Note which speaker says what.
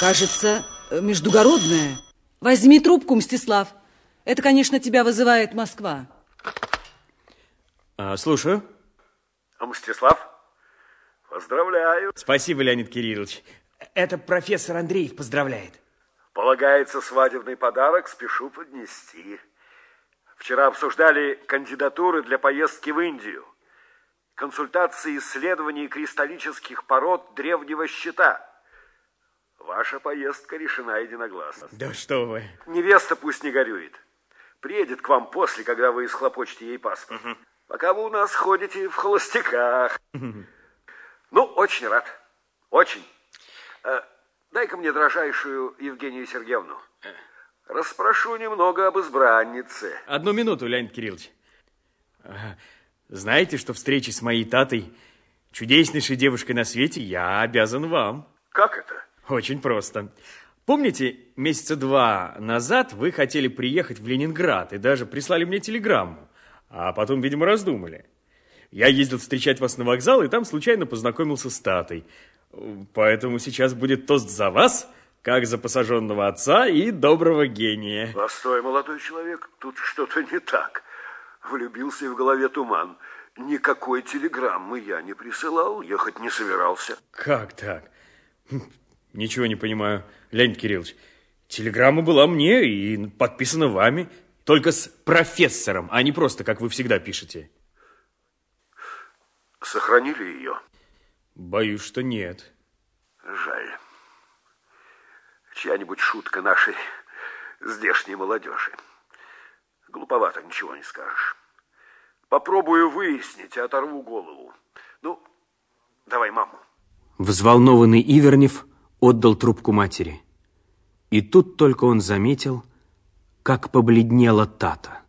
Speaker 1: Кажется, междугородная. Возьми трубку, Мстислав. Это, конечно, тебя вызывает Москва.
Speaker 2: Слушаю.
Speaker 3: Мстислав, поздравляю.
Speaker 2: Спасибо, Леонид Кириллович. Это профессор Андреев поздравляет.
Speaker 3: Полагается свадебный подарок, спешу поднести. Вчера обсуждали кандидатуры для поездки в Индию. Консультации исследований кристаллических пород древнего щита. Ваша поездка решена единогласно.
Speaker 2: Да что вы.
Speaker 3: Невеста пусть не горюет. Приедет к вам после, когда вы исхлопочете ей паспорт. Пока вы у нас ходите в холостяках. Ну, очень рад. Очень. Дай-ка мне дрожайшую Евгению Сергеевну. Расспрошу немного об избраннице.
Speaker 2: Одну минуту, Леонид Кириллович. Знаете, что встречи с моей Татой, чудеснейшей девушкой на свете, я обязан вам.
Speaker 3: Как это?
Speaker 2: Очень просто. Помните, месяца 2 назад вы хотели приехать в Ленинград и даже прислали мне телеграмму, а потом, видимо, раздумали. Я ездил встречать вас на вокзал и там случайно познакомился с Татой. Поэтому сейчас будет тост за вас, как за посаженного отца и доброго гения.
Speaker 3: Постой, молодой человек, тут что-то не так. Влюбился и в голове туман. Никакой телеграммы я не присылал, ехать не собирался.
Speaker 2: Как так? Ничего не понимаю, Леонид Кириллович. Телеграмма была мне и подписана вами, только с профессором, а не просто, как вы всегда пишете.
Speaker 3: Сохранили ее?
Speaker 2: Боюсь, что нет.
Speaker 3: Жаль. Чья-нибудь шутка нашей здешней молодежи. Глуповато, ничего не скажешь. Попробую выяснить и оторву голову. Ну, давай маму.
Speaker 4: Взволнованный Ивернев отдал трубку матери. И тут только он заметил, как побледнела Тата.